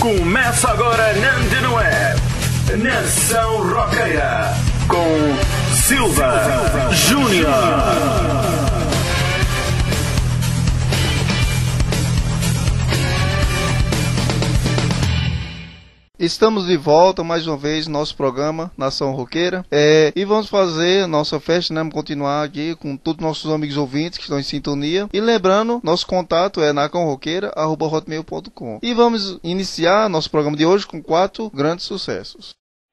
Começa agora na Antena Web, Nação Roqueira, com Silva Júnior. Estamos de volta mais uma vez no nosso programa Nação Roqueira e vamos fazer nossa festa, né? Vamos continuar aqui com todos os nossos amigos ouvintes que estão em sintonia. E lembrando, nosso contato é nacãoroqueira@hotmail.com. E vamos iniciar nosso programa de hoje com 4 grandes sucessos.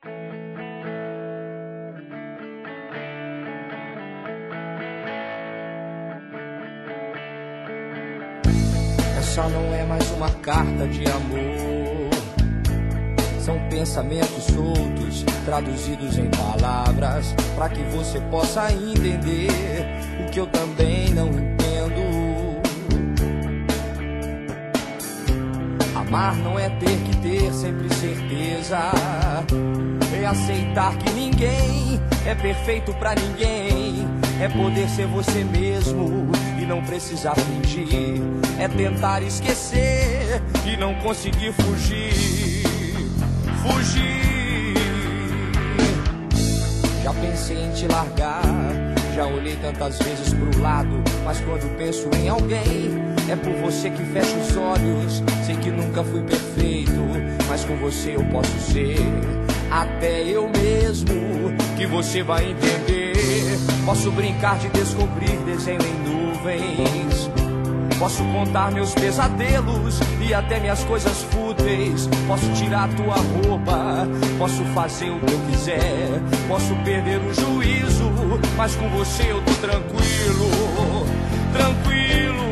Essa não é mais uma carta de amor. São pensamentos soltos, traduzidos em palavras, para que você possa entender o que eu também não entendo. Amar não é ter que ter sempre certeza, é aceitar que ninguém é perfeito pra ninguém, é poder ser você mesmo e não precisar fingir, é tentar esquecer e não conseguir fugir. Já pensei em te largar, já olhei tantas vezes pro lado, mas quando penso em alguém, é por você que fecho os olhos. Sei que nunca fui perfeito, mas com você eu posso ser até eu mesmo, que você vai entender. Posso brincar de descobrir desenho em nuvens, posso contar meus pesadelos e até minhas coisas fúteis. Posso tirar tua roupa, posso fazer o que eu quiser, posso perder o juízo, mas com você eu tô tranquilo, tranquilo.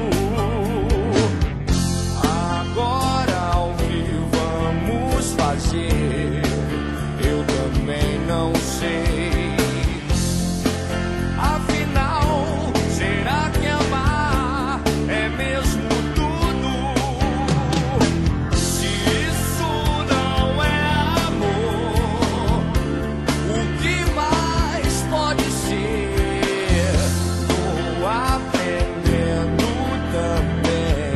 Agora o que vamos fazer, eu também não sei. Afinal, será que amar é mesmo tudo? Se isso não é amor, o que mais pode ser? Tô aprendendo também.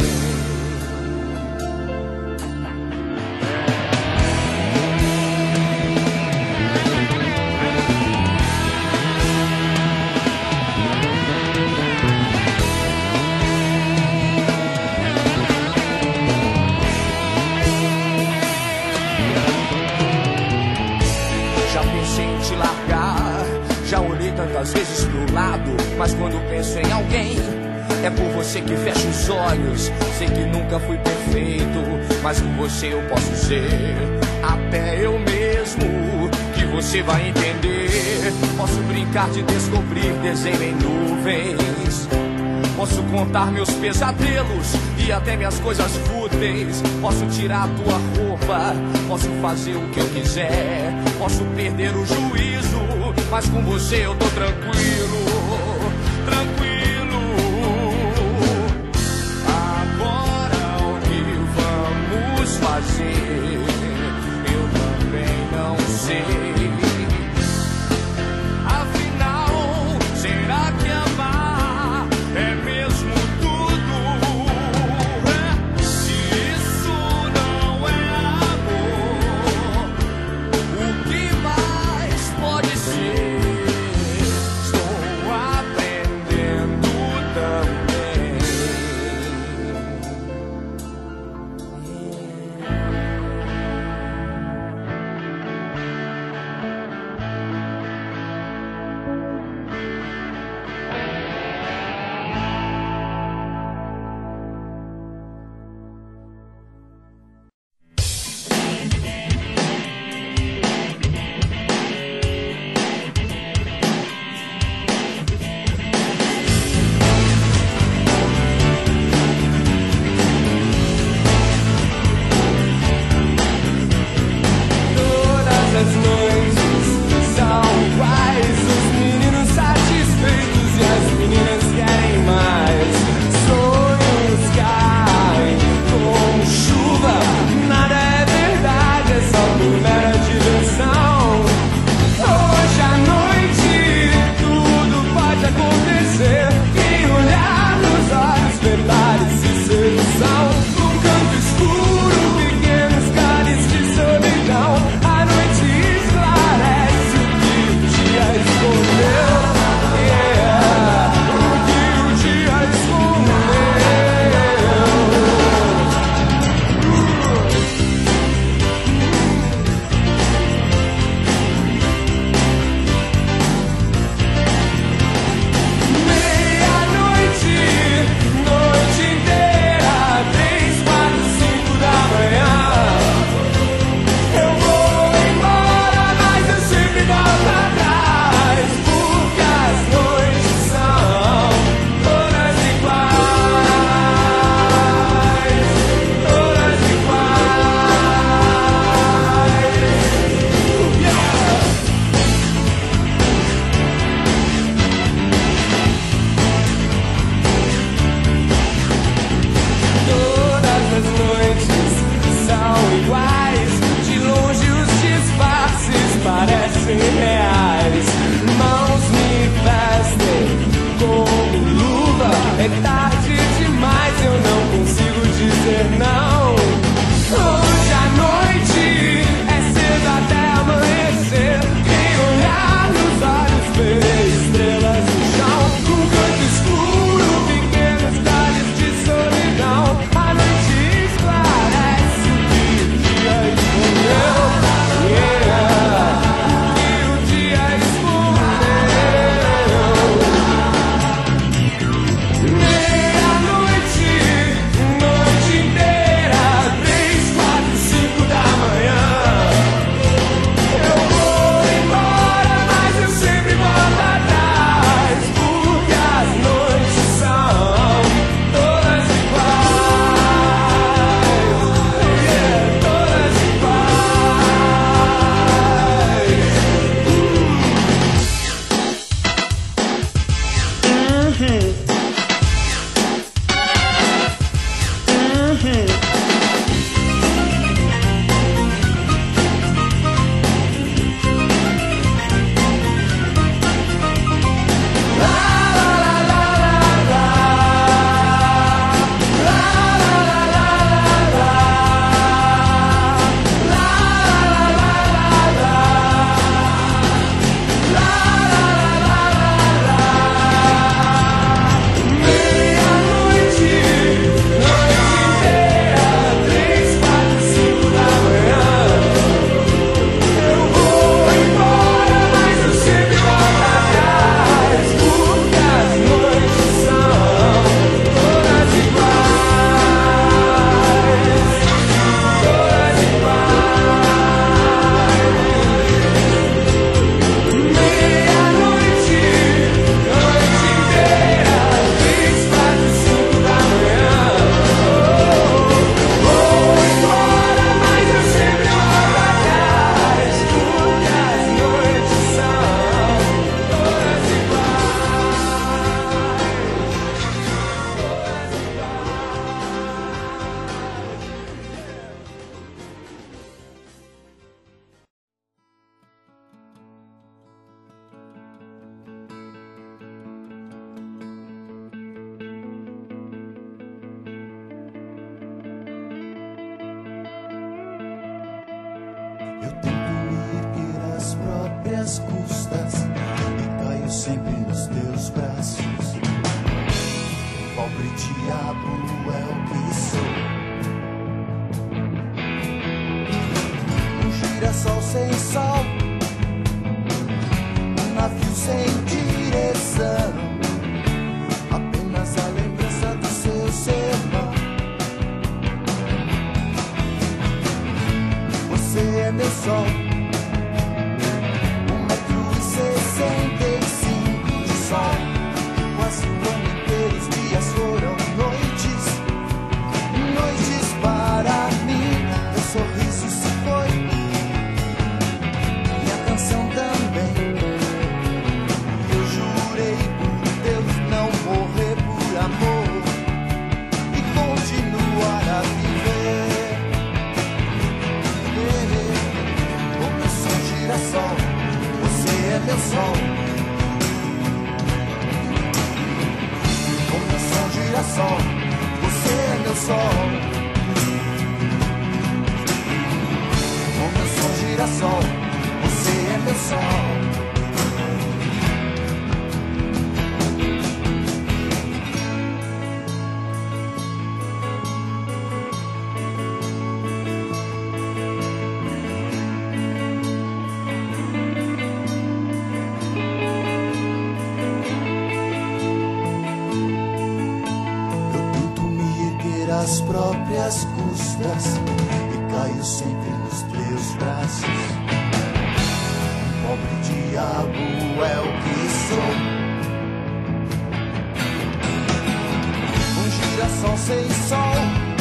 Já pensei em te largar, já olhei tantas vezes pro lado, mas quando penso em alguém, é por você que fecho os olhos. Sei que nunca fui perfeito, mas com você eu posso ser até eu mesmo, que você vai entender. Posso brincar de descobrir desenho em nuvens, posso contar meus pesadelos e até minhas coisas fúteis. Posso tirar tua roupa, posso fazer o que eu quiser, posso perder o juízo, mas com você eu tô tranquilo, tranquilo. Agora o que vamos fazer, eu também não sei. Afinal, será que amar é mesmo tudo? Se isso não é amor, o que mais pode ser? Estou aprendendo também. Eu tento me erguer às próprias custas e caio sempre nos teus braços. Pobre diabo é o que sou. Um girassol sem sol, um navio sem direção, apenas a lembrança do seu sermão. Você é meu sol, 1,65 m de sol. Quase o ano inteiro os dias foram noites, noites para mim. Meu sorriso se foi, minha canção também. Eu jurei por Deus não morrer por amor e continuar a viver. Como eu sou girassol, você é meu sol. Como eu sou girassol, você é meu sol. Como eu sou girassol, você é meu sol. Às próprias custas e caio sempre nos teus braços. Pobre diabo é o que sou. Um girassol sem sol,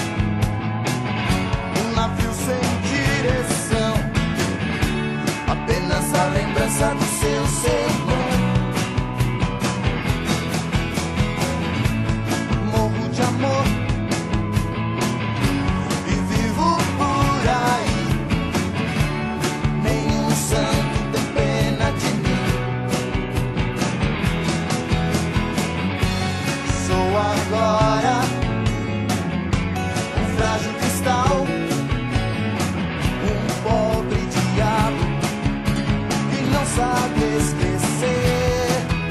um navio sem direção, apenas a lembrança do seu sermão. Morro de amor agora, um frágil cristal, um pobre diabo que não sabe esquecer,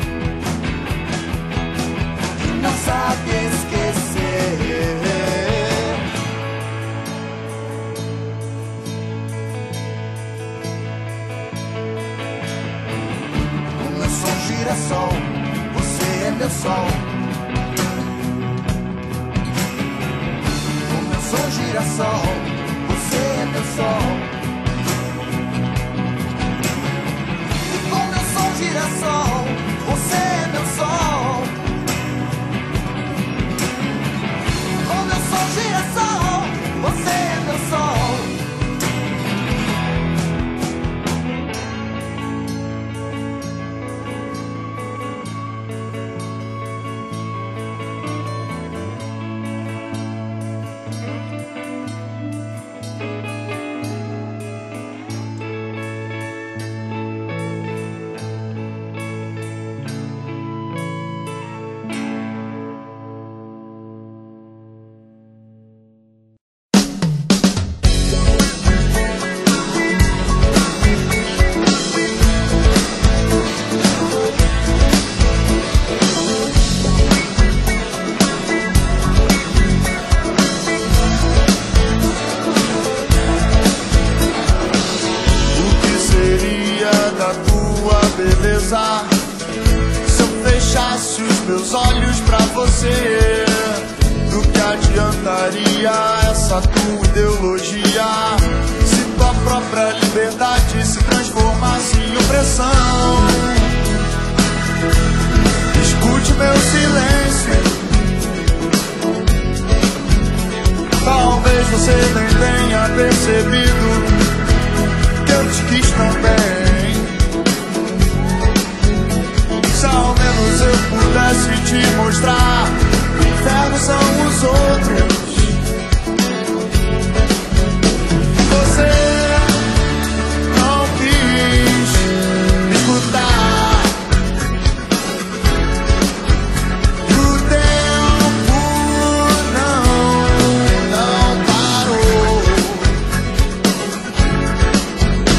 que não sabe esquecer. Como eu sou um girassol, você é meu sol. Sou girassol, você é meu sol. E como eu sou girassol, você é meu sol. Como eu sou girassol, você é meu sol. Se eu fechasse os meus olhos pra você, do que adiantaria essa tua ideologia, se tua própria liberdade se transformasse em opressão? Escute meu silêncio, talvez você nem tenha percebido que eu te quis também. Se ao menos eu pudesse te mostrar que o inferno são os outros. Você não quis me escutar. O tempo não parou.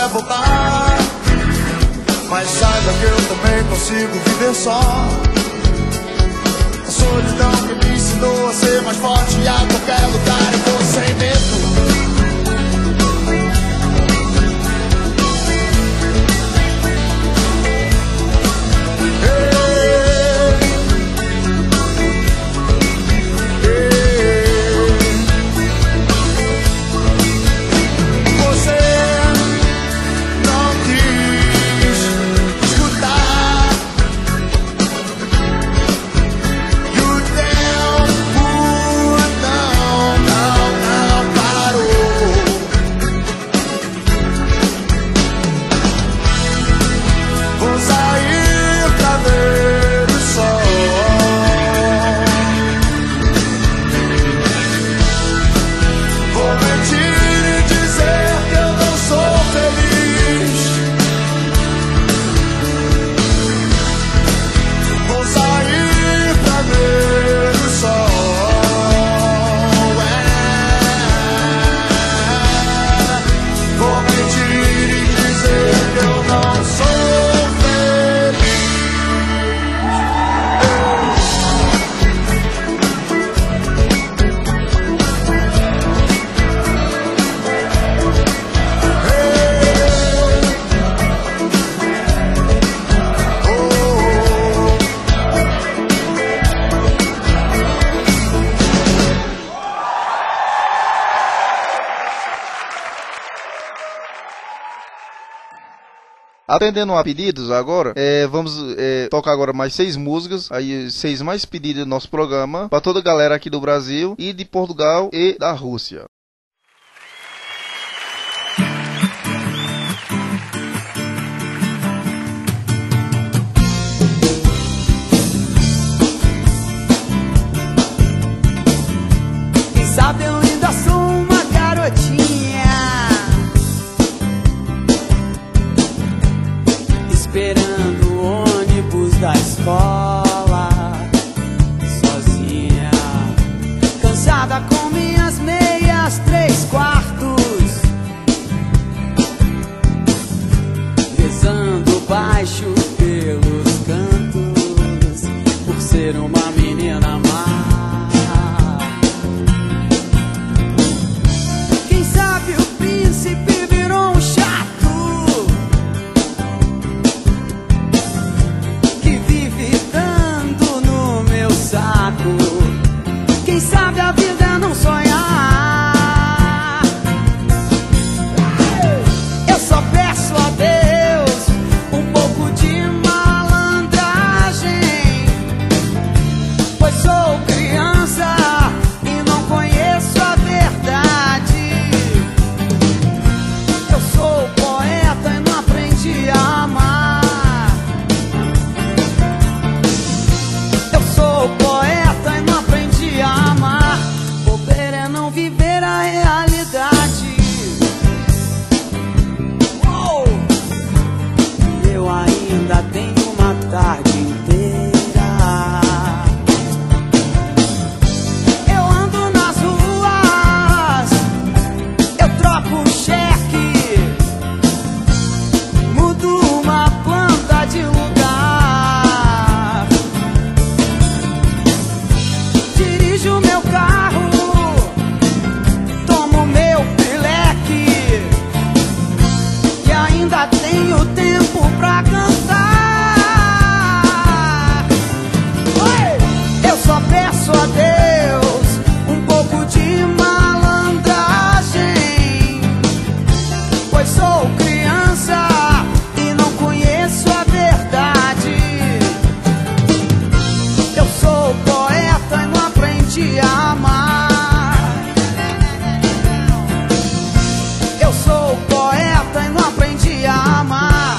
é voltar. Mas saiba que eu também consigo viver só. A solidão que me ensinou a ser mais forte, e a qualquer lugar eu vou sem medo. Atendendo a pedidos agora, vamos tocar agora mais 6 músicas, aí 6 mais pedidas do nosso programa, para toda a galera aqui do Brasil e de Portugal e da Rússia. Quem sabe eu ainda sou uma garotinha esperando o ônibus da escola, sozinha, cansada com minhas meias 3/4, rezando baixo pelos cantos, por ser uma menina má. Quem sabe o príncipe virou um chato saco. Quem sabe a vida é não sonhar. Eu só peço a Deus um pouco de malandragem, pois sou criança e não conheço a verdade. Eu sou poeta e não aprendi a amar. Poeta e não aprendi a amar. Bobeira é não viver a realidade. Oh! E eu ainda tenho uma tarde inteira. Eu ando nas ruas, eu troco cheque, mudo uma planta de lugar. Dirijo meu carro, tomo meu pileque e ainda tenho tempo pra cantar. Oi! Eu só peço a Deus um pouco de malandragem, pois sou criança e não conheço a verdade. Eu sou poeta e não aprendi a amar. Eu sou poeta e não aprendi a amar.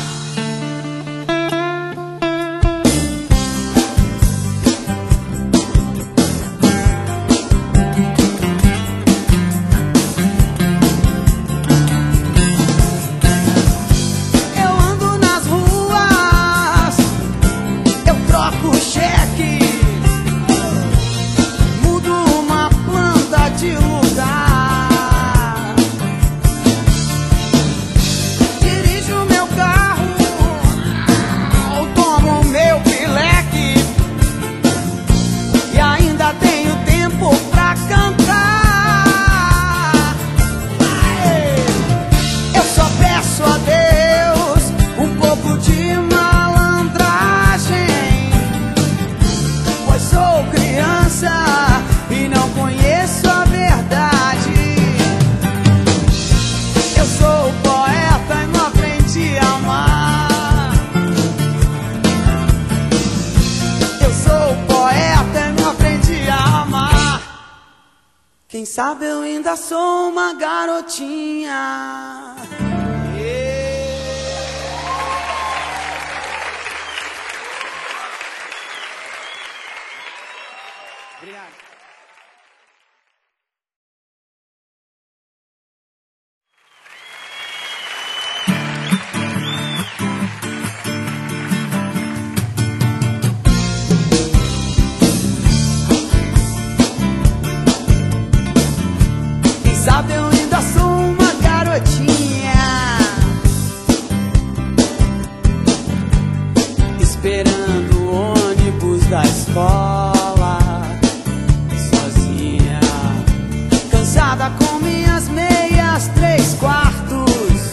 Quem sabe eu ainda sou uma garotinha. Obrigado. Quem sabe eu ainda sou uma garotinha, esperando o ônibus da escola, sozinha, cansada com minhas meias 3/4,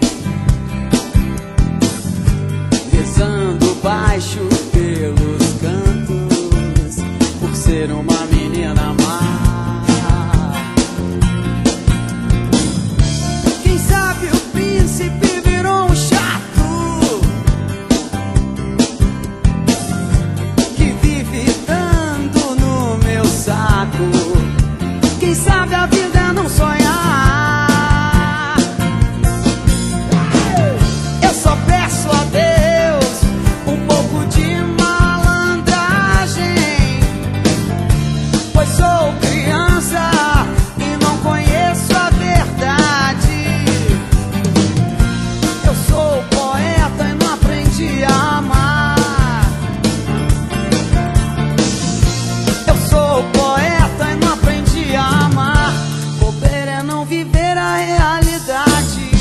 rezando baixo pelos cantos, por ser uma menina má. Quem sabe o príncipe virou um chato, que vive dando no meu saco. Quem sabe a vida é não sonhar. Eu só peço a Deus um pouco de malandragem, pois sou criança e não conheço a verdade. Eu sou poeta e não aprendi a amar. Eu sou poeta e não aprendi a amar. Bobeira é não viver a realidade.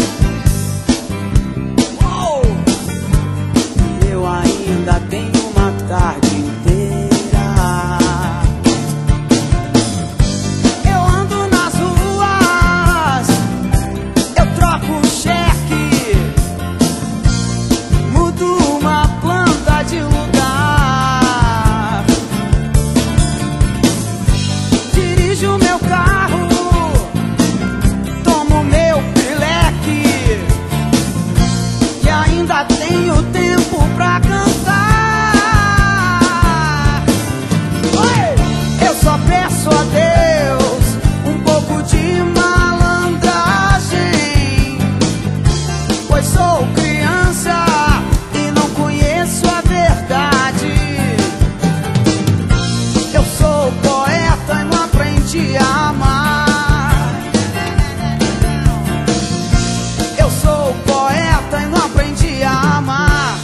Uou! E eu ainda tenho uma tarde inteira. Eu ando nas ruas, eu troco cheque, mudo uma planta de lugar, dirijo meu carro, tomo meu pileque e ainda tenho tempo pra cantar. Oi! Eu só peço a Deus um pouco de malandragem, pois sou criança e não conheço a verdade. Eu sou poeta e não aprendi a amar. Eu sou poeta e não aprendi a amar.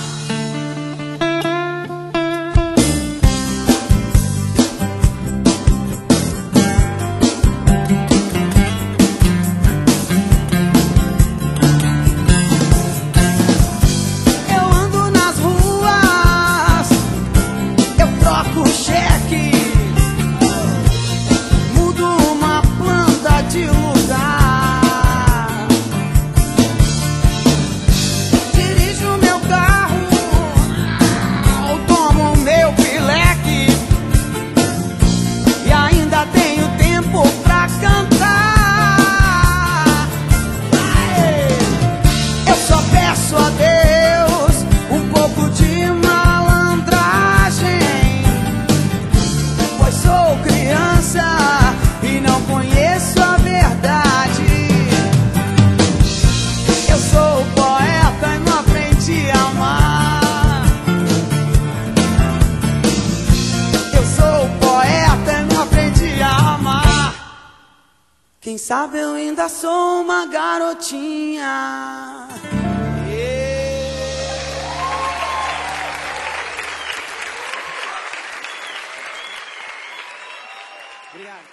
Eu ando nas ruas, eu troco cheque, mudo uma planta de lugar, dirijo meu carro, tomo meu pileque e ainda tenho tempo pra cantar. Eu só peço a Deus um pouco de malandragem, pois sou criança e não conheço a verdade. Eu sou poeta e não aprendi a amar. Eu sou poeta e não aprendi a amar. Quem sabe eu ainda sou uma garotinha. Obrigado.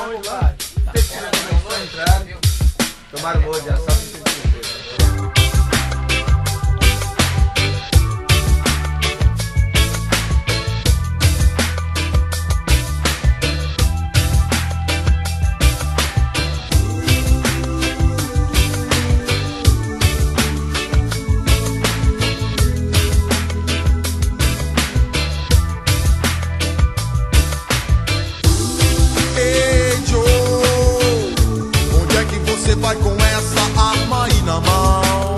onde lá? Tem que tirar como é entrar. Tomaram molho de assalto e vai com essa arma aí na mão.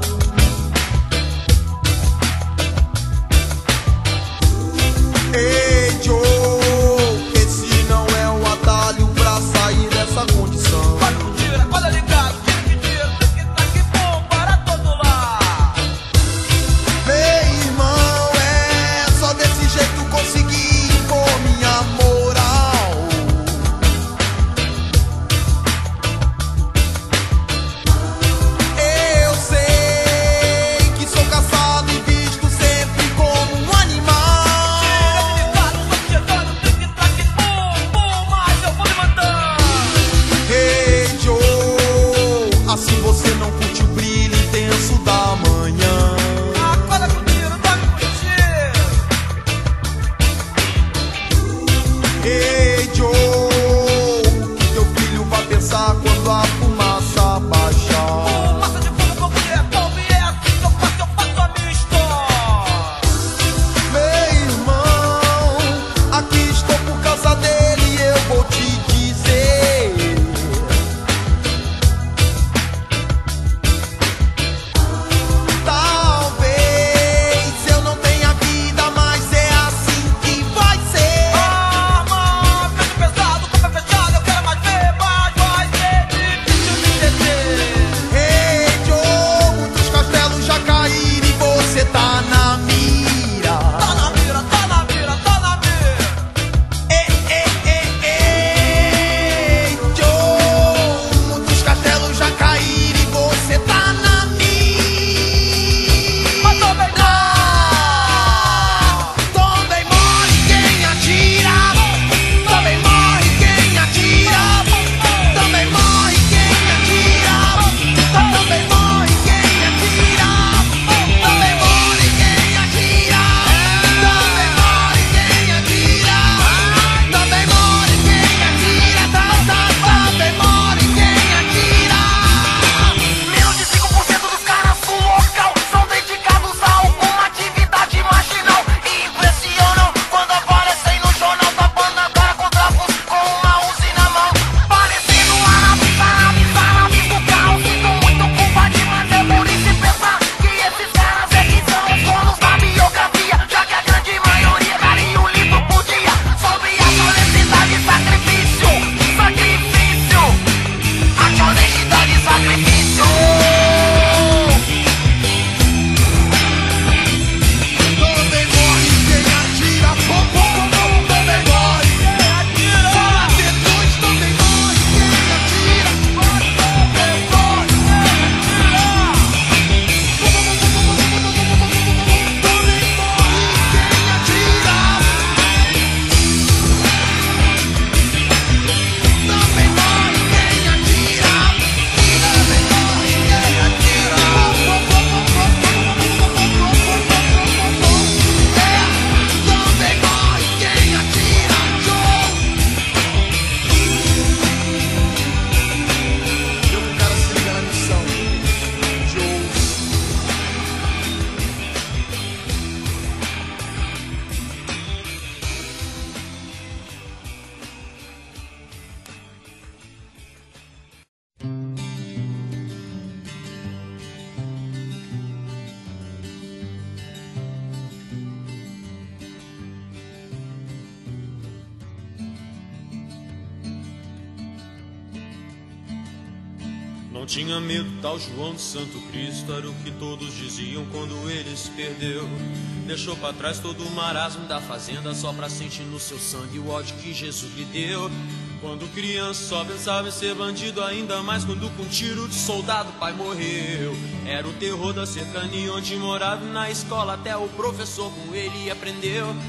Ei, Joe, esse não é um atalho pra sair dessa condição. Vai com tira, olha ligado, tira que tira, tá que bom para todo lado. Meu irmão, é só desse jeito conseguir impor minha moral. Assim você não curte o brilho intenso da manhã. Acorda com tiro, dorme com tiro. Ei, Joe, o que teu filho vai pensar quando a fumaça baixar? Massa de fogo com mulher, pobre, é assim que eu faço a minha história. Meu irmão, aqui estou por causa dele e eu vou te dizer. Não tinha medo, tal João de Santo Cristo, era o que todos diziam quando ele se perdeu. Deixou pra trás todo o marasmo da fazenda, só pra sentir no seu sangue o ódio que Jesus lhe deu. Quando criança só pensava em ser bandido, ainda mais quando com tiro de soldado o pai morreu. Era o terror da cercania onde morava, e na escola até o professor com ele aprendeu.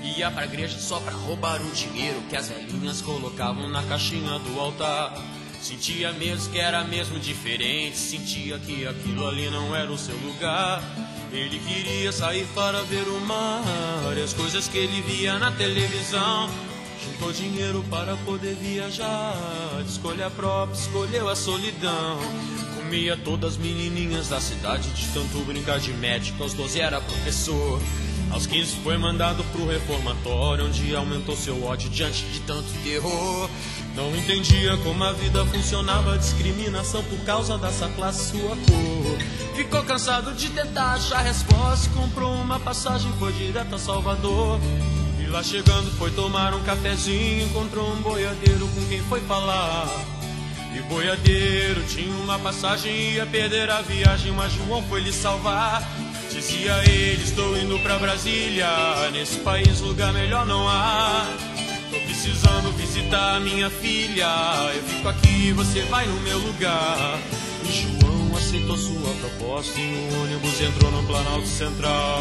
Ia pra igreja só pra roubar o dinheiro que as velhinhas colocavam na caixinha do altar. Sentia mesmo que era mesmo diferente, sentia que aquilo ali não era o seu lugar. Ele queria sair para ver o mar e as coisas que ele via na televisão. Juntou dinheiro para poder viajar, de escolha própria, escolheu a solidão. Comia todas as menininhas da cidade, de tanto brincar de médico, aos 12 era professor. Aos 15 foi mandado pro reformatório, onde aumentou seu ódio diante de tanto terror. Não entendia como a vida funcionava, discriminação por causa dessa classe, sua cor. Ficou cansado de tentar achar resposta, comprou uma passagem, foi direto a Salvador. E lá chegando foi tomar um cafezinho, encontrou um boiadeiro com quem foi falar. E o boiadeiro tinha uma passagem, ia perder a viagem, mas João foi lhe salvar. Dizia ele, estou indo pra Brasília, nesse país lugar melhor não há. Tô precisando visitar minha filha, eu fico aqui, você vai no meu lugar. E João aceitou sua proposta e o ônibus entrou no Planalto Central.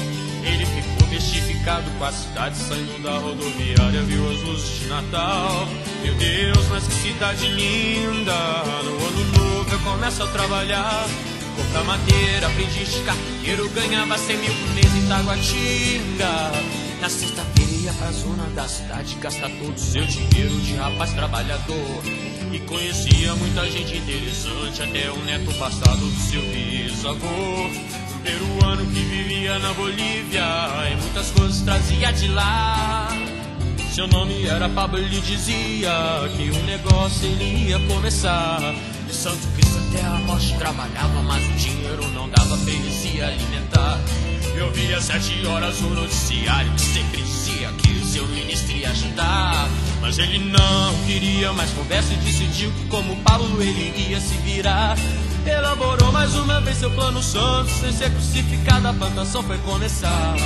Ele ficou mistificado com a cidade, saindo da rodoviária, viu as luzes de Natal. Meu Deus, mas que cidade linda, no ano novo eu começo a trabalhar. Comprar madeira, aprendiz de carteiro, ganhava 100 mil por mês em Taguatinga. Na sexta-feira ia pra zona da cidade, gastar todo o seu dinheiro de rapaz trabalhador. E conhecia muita gente interessante, até o neto passado do seu bisavô. Um peruano que vivia na Bolívia e muitas coisas trazia de lá. Seu nome era Pablo, ele dizia que um negócio ele ia começar. De Santo Cristo até a morte trabalhava, mas o dinheiro não dava pra ele se alimentar. Eu via 7 horas o noticiário que sempre dizia que o seu ministro ia ajudar. Mas ele não queria mais conversa e decidiu que como Paulo ele ia se virar. Elaborou mais uma vez seu plano santo, sem ser crucificado a plantação foi começar.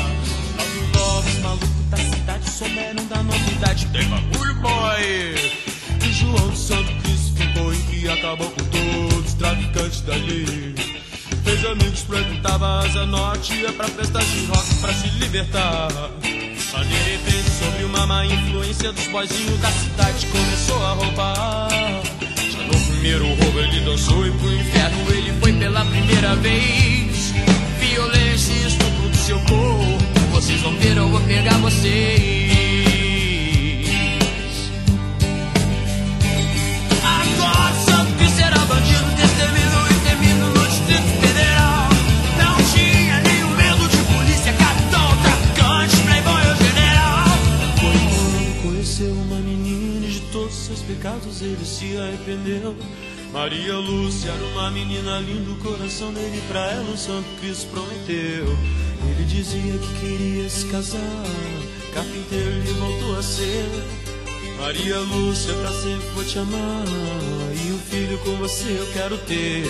Logo os malucos da cidade souberam da novidade, tem bagulho boy. E João do Santo Cristo ficou em que acabou com todos os traficantes dali. Fez amigos, frequentava a Asa Norte, ia pra festas de rock pra se libertar. Mas de repente, sobre uma má influência dos boizinhos da cidade, começou a roubar. Já no primeiro roubo ele dançou e pro inferno ele foi pela primeira vez. Violência e estupro do seu corpo, vocês vão ver, eu vou pegar vocês. Agora Santo Cristo era bandido, destemido e temido no Distrito Federal. Não tinha nenhum medo de polícia, capitão, traficante, playboy ou general. Foi quando conheceu uma menina e de todos os seus pecados ele se arrependeu. Maria Lúcia era uma menina linda, o coração dele pra ela o Santo Cristo prometeu. Ele dizia que queria se casar, carpinteiro ele voltou a ser. Maria Lúcia, pra sempre vou te amar, e um filho com você eu quero ter.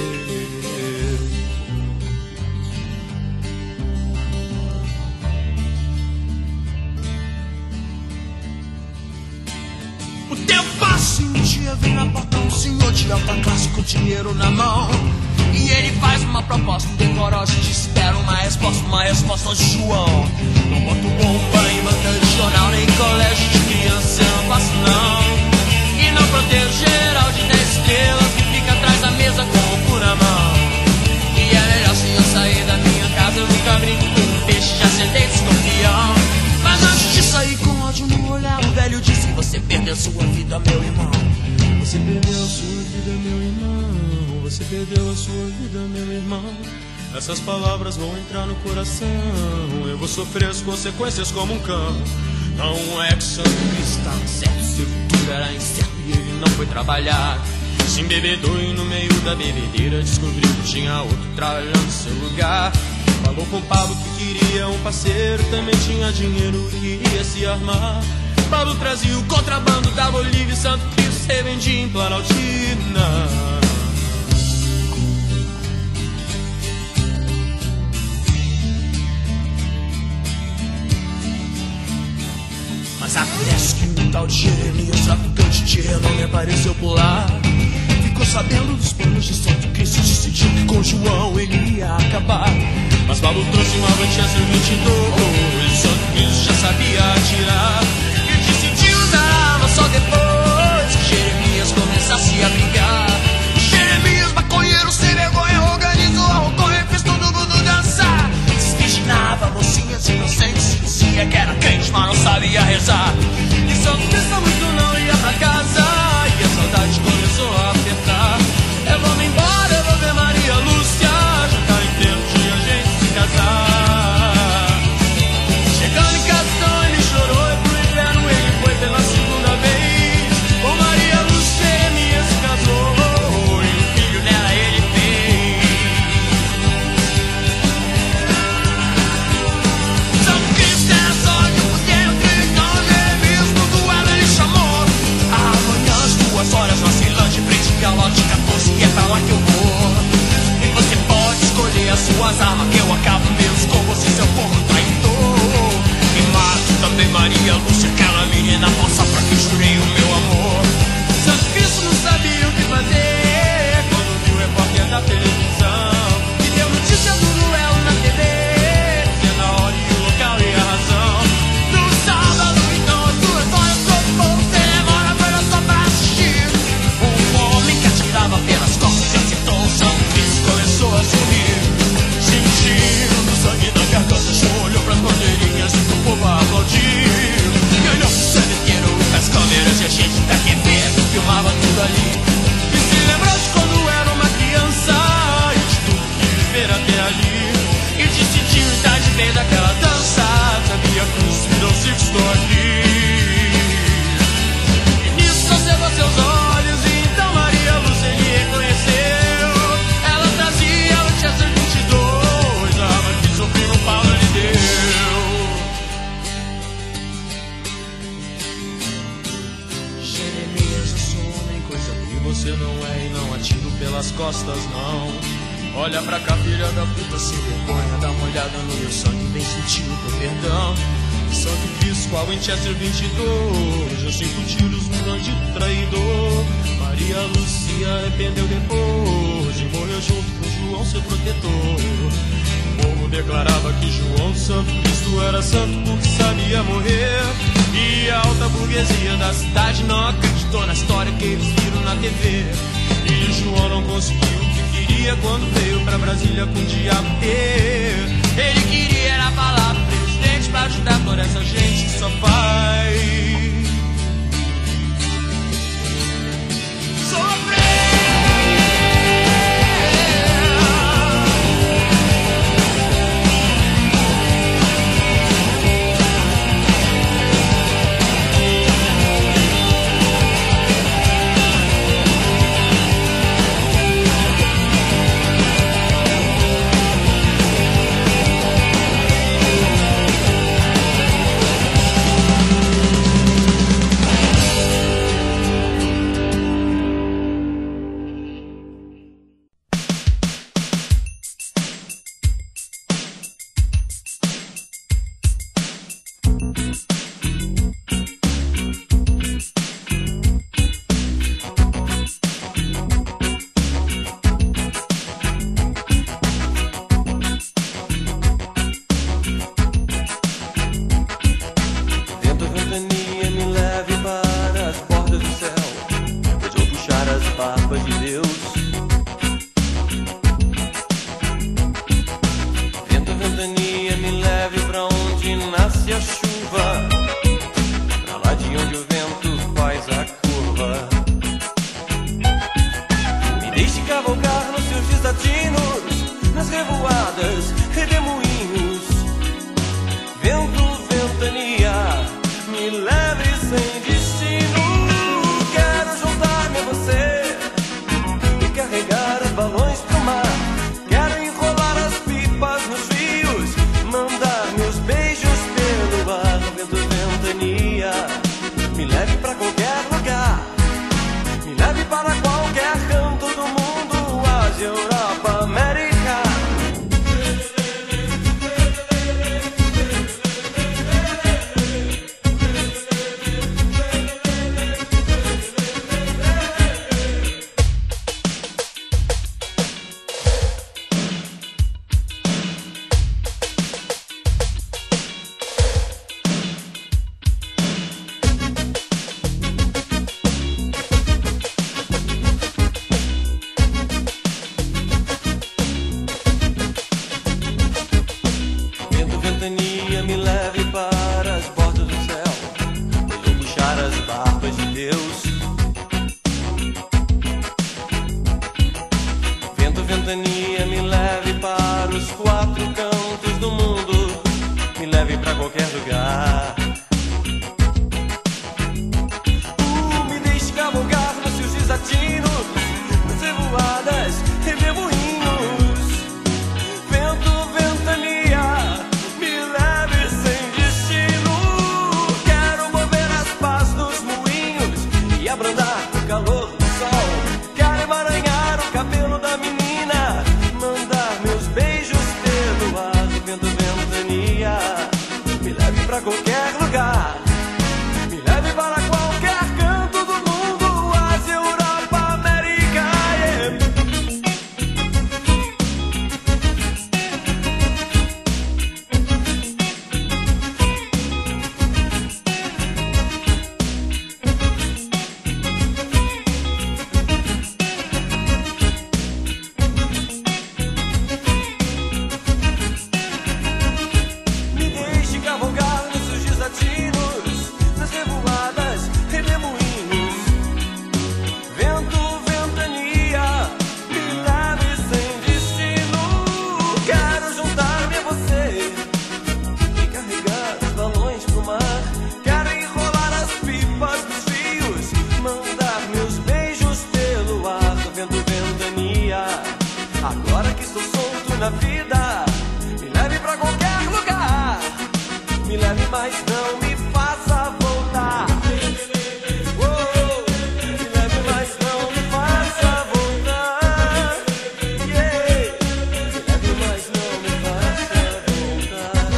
O tempo passa e um dia vem na porta um senhor de alta classe com dinheiro na mão. E ele faz uma proposta indecorosa e te espera uma resposta de João. Não boto bomba em banca de jornal, nem colégio de criança, eu não faço não. E não protejo geral de 10 estrelas que fica atrás da mesa com o cu na mão. E é melhor se eu sair da minha casa, eu nunca brinco com um peixe, já sentei de escorpião. Mas antes de sair com ódio no olhar, o velho disse: você perdeu sua vida, meu irmão. Você perdeu a sua vida, meu irmão. Você perdeu a sua vida, meu irmão. Essas palavras vão entrar no coração. Eu vou sofrer as consequências como um cão. Não é que Santo Cristo estava certo, seu futuro era incerto e ele não foi trabalhar. Se embebedou e no meio da bebedeira descobriu que tinha outro trabalhando no seu lugar. Falou com Pablo que queria um parceiro, também tinha dinheiro e iria se armar. Pablo trazia o contrabando da Bolívia e Santo Cristo se vendia em Planaltina. Mas acontece que um tal de Jeremias, traficante de renome, apareceu por lá. Ficou sabendo dos planos de Santo Cristo e decidiu que com João ele ia acabar. Mas Pablo trouxe um Avante a 22, Santo Cristo já sabia atirar. E decidiu usar arma só depois que Jeremias começasse a brigar. Jeremias, maconheiro sem vergonha, organizou a roconha e fez todo mundo dançar. Desvirginava mocinhas inocentes, dizia que era crente, mas não sabia rezar. E só pensa muito não ia pra casa, e a saudade começou a apertar. Eu vou me embora, eu vou ver Maria Lúcia, já tá em tempo de a gente se casar. Chegando em casa então ele chorou, e pro inferno ele foi pela segunda vez. Com Maria Lúcia Jeremias se casou, e um filho dela ele fez. São Cristo era sódio por dentro, então Jeremias no duelo ele chamou. Amanhã às 2 horas na Ceilândia, frente Galote 14, é pra lá que eu vou. E você pode escolher as suas armas, que eu acabo mesmo com você, seu porco traidor. E mato também Maria Lúcia, aquela menina falsa pra que jurei o meu amor. Santo Cristo não sabia o que fazer quando viu o repórter da televisão e deu notícia do duelo na TV, dizendo a hora e o local e a razão. No sábado, então, às 2 horas, todo povo sem demora, foi lá só pra assistir. Um homem que atirava pelas costas e acertou o Santo Cristo começou a sumir. Sentindo o sangue da garganta, olhou pras bandeirinhas e pro povo aplaudir. E olhou pro sandeteiro, pras câmeras e a gente da TV filmava tudo ali. E se lembrou de quando era uma criança e de tudo que viver até ali. E decidiu estar de bem daquela dança, sabia que o virou circo, estou aqui. E nisso observou seus olhos e então Maria Lúcia ele reconheceu. Ela trazia o Chester 22, a arma que seu primo Paulo lhe deu. Jeremias, eu sou homem, coisa que você não é, e não atiro pelas costas, não. Olha pra cá, filha da puta, sem vergonha, dá uma olhada no meu sangue, vem sentir o teu perdão. Sangue Cristo, qual Winchester 22, eu 5 tiros no bandido traidor. Maria Lúcia arrependeu depois e morreu junto com João, seu protetor. O povo declarava que João Santo Cristo era santo porque sabia morrer. E a alta burguesia da cidade não acreditou na história que eles viram na TV. E João não conseguiu o que queria quando veio pra Brasília com o diabo ter. Ele queria era falar pro presidente pra ajudar toda essa gente que só faz sofrer. leve para as bordas do céu. Vou puxar as barbas de Deus. Vento, ventania, me leve para os quatro cantos do mundo. Me leve pra qualquer lugar. Me deixe cavalgar nos seus desatinos, nas revoadas, redemoinhos. Vento, ventania, me leve sem destino. Quero mover as pás dos moinhos e abrandar o calor do sol. Quero emaranhar o cabelo da menina, mandar meus beijos pelo ar. Vento, ventania, me leve pra qualquer lugar. Me leve para qualquer canto do mundo, Ásia, Europa, América, yeah. Me deixe cavalgar nos seus desatinos, nas revoadas, redemoinhos. Vento, ventania, me leve sem destino. Quero juntar-me a você e carregar os balões pro mar. Quero enrolar as pipas dos rios, mandar meus beijos pelo ar. Vento, ventania, agora que estou solto na vida, me leve pra qualquer lugar. Me leve, mas não me faça voltar. Oh, me leve, mas não me faça voltar. Yeah. Me leve, mas não me faça voltar.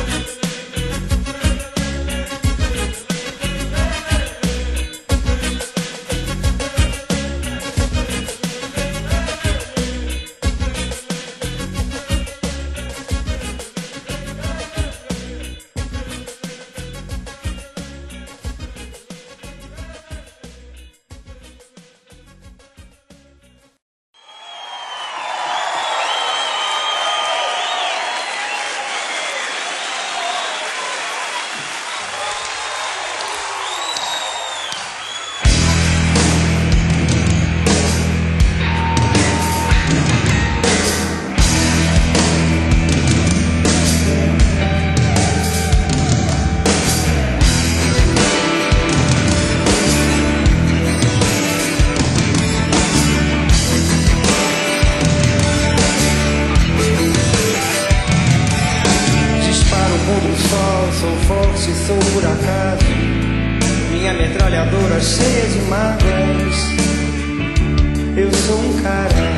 Disparo contra o sol, sou forte, sou por acaso. Minha metralhadora cheia de mágoas. Eu sou um cara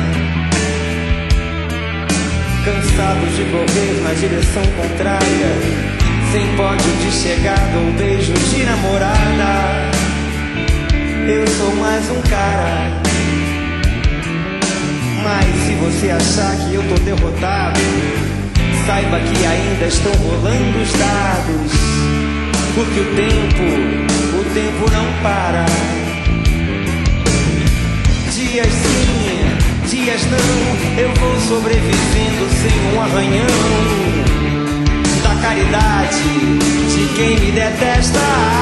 cansado de correr na direção contrária, sem pódio de chegada ou beijo de namorada. Eu sou mais um cara. Mas se você achar que eu tô derrotado, saiba que ainda estão rolando os dados, porque o tempo não para. Dias sim, dias não, eu vou sobrevivendo sem um arranhão da caridade de quem me detesta.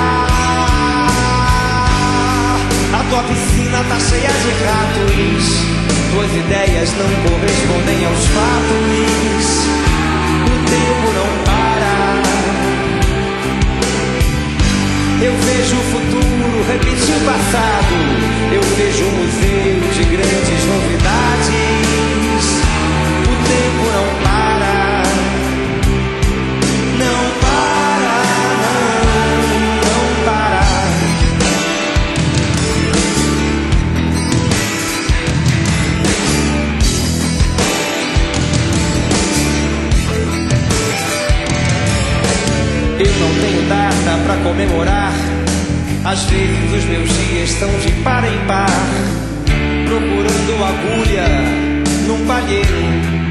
A tua piscina tá cheia de ratos, tuas ideias não correspondem aos fatos. O tempo não para. Eu vejo o futuro repetir o passado. Eu vejo um museu de grandes novidades. O tempo não para. Não para, não para. Eu não tenho data pra comemorar. Às vezes os meus dias são de par em par, procurando agulha num palheiro.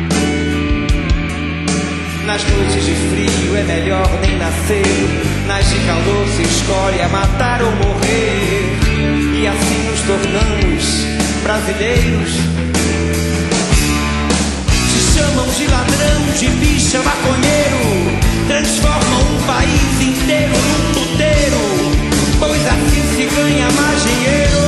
Nas noites de frio é melhor nem nascer, nas de calor se escolhe a matar ou morrer. E assim nos tornamos brasileiros. Te chamam de ladrão, de bicha, maconheiro, transforma um país inteiro num puteiro, pois assim se ganha mais dinheiro.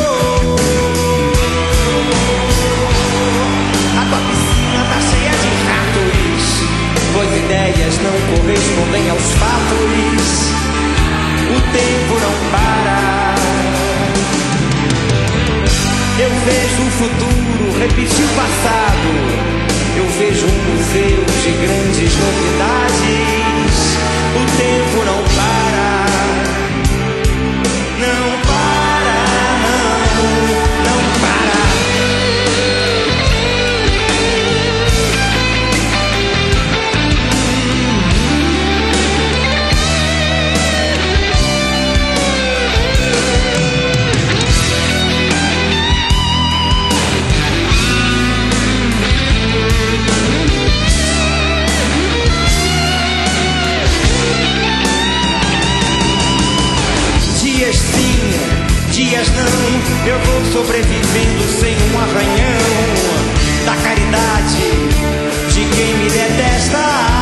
A tua piscina tá cheia de ratos, pois ideias não correspondem aos fatos. O tempo não para. Eu vejo o futuro repetir o passado. Eu vejo um museu de grandes novidades. O tempo não para. Não para, não para. Dias não, eu vou sobrevivendo sem um arranhão da caridade de quem me detesta.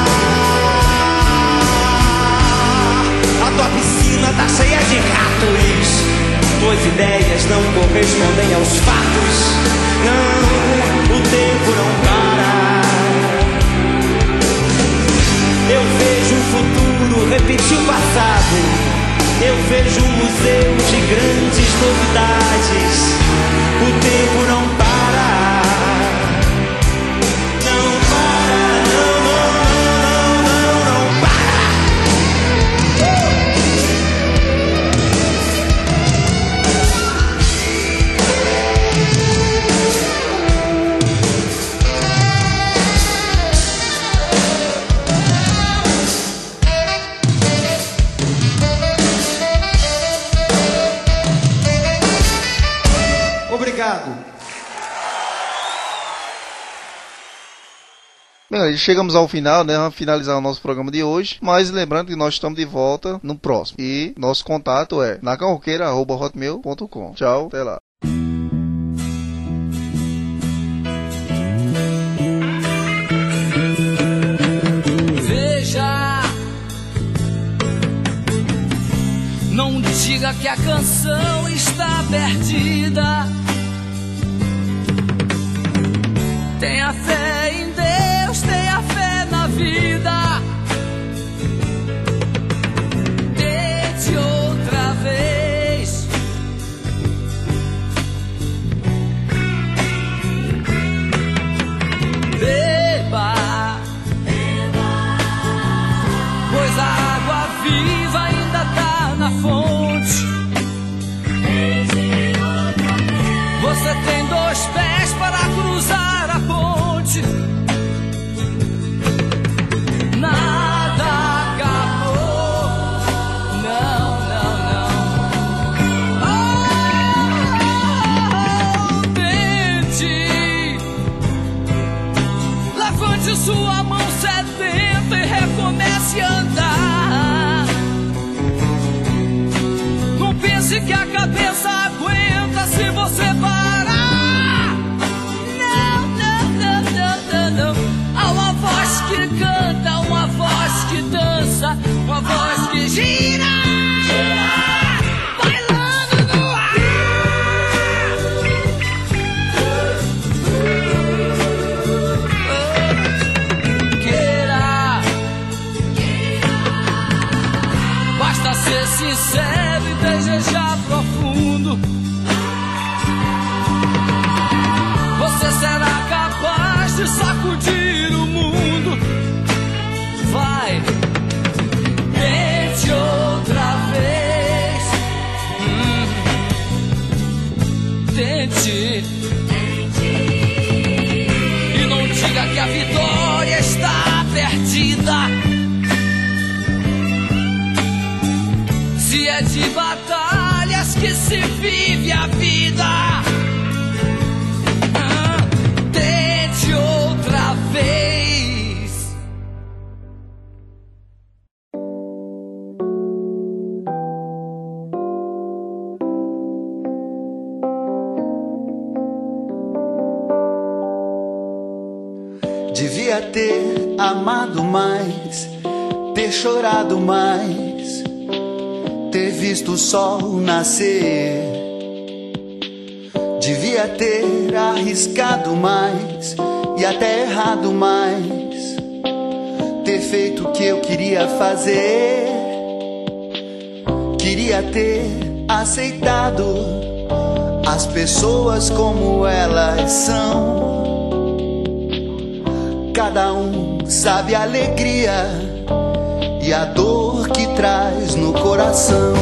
A tua piscina tá cheia de ratos, pois ideias não correspondem aos fatos. Não, o tempo não para. Eu vejo o futuro repetir o passado. Eu vejo um museu de grandes novidades. O tempo não para. Não para, não para. Obrigado. Bem, chegamos ao final, né? Vamos finalizar o nosso programa de hoje. Mas lembrando que nós estamos de volta no próximo. E nosso contato é nacanroqueira@hotmail.com. Tchau, até lá. Veja, não diga que a canção está perdida. Tenha fé em Deus, tenha fé na vida. Tente outra vez. Beba, pois a água viva ainda tá na fonte. Você tem 2 pés para cruzar a ponte. Nada acabou. Não, não, não. Tente. Levante sua mão sedenta e recomece a andar. Não pense que a cabeça aguenta se você parar. Não, não, não, não, não, não. Há uma voz que canta, uma voz que dança, uma voz que gira, bailando no ar. Queira, basta ser sincero e desejar profundo. Você será capaz de sacudir o mundo. Vai, tente outra vez. Tente. E não diga que a vitória está perdida. Se é de batalhas que se vive a vida. Tente outra vez. Devia ter amado mais, ter ter chorado mais, ter visto o sol nascer. Devia ter arriscado mais e até errado mais, ter feito o que eu queria fazer. Queria ter aceitado as pessoas como elas são. Cada um sabe a alegria e a dor que traz no coração.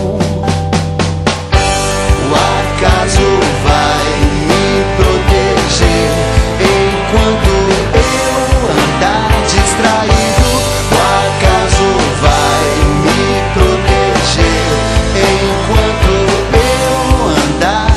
O acaso vai me proteger enquanto eu andar distraído. O acaso vai me proteger enquanto eu andar.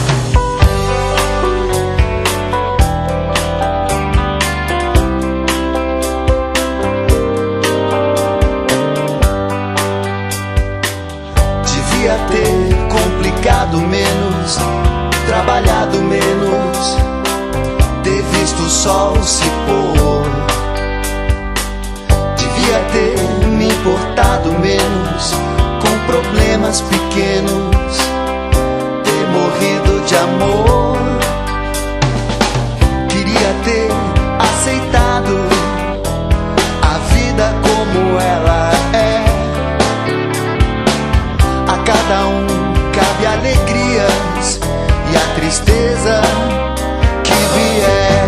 Devia ter complicado menos, trabalhado menos, ter visto o sol se pôr. Devia ter me importado menos com problemas pequenos, ter morrido de amor. Queria ter aceitado a vida como ela é. A cada um cabe alegrias e a tristeza que vier.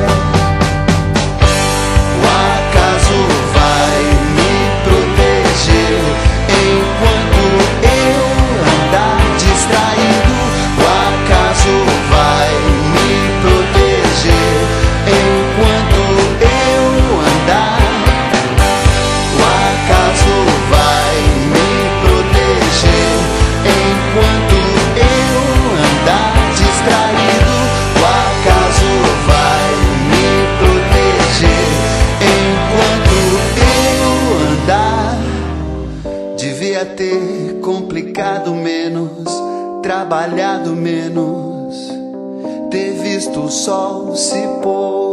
O acaso vai me proteger enquanto eu andar distraído. O acaso vai me proteger enquanto eu andar. O acaso vai me proteger enquanto eu andar distraído. O acaso vai me proteger enquanto eu andar. Devia ter complicado menos, trabalhado menos, ter visto o sol se pôr.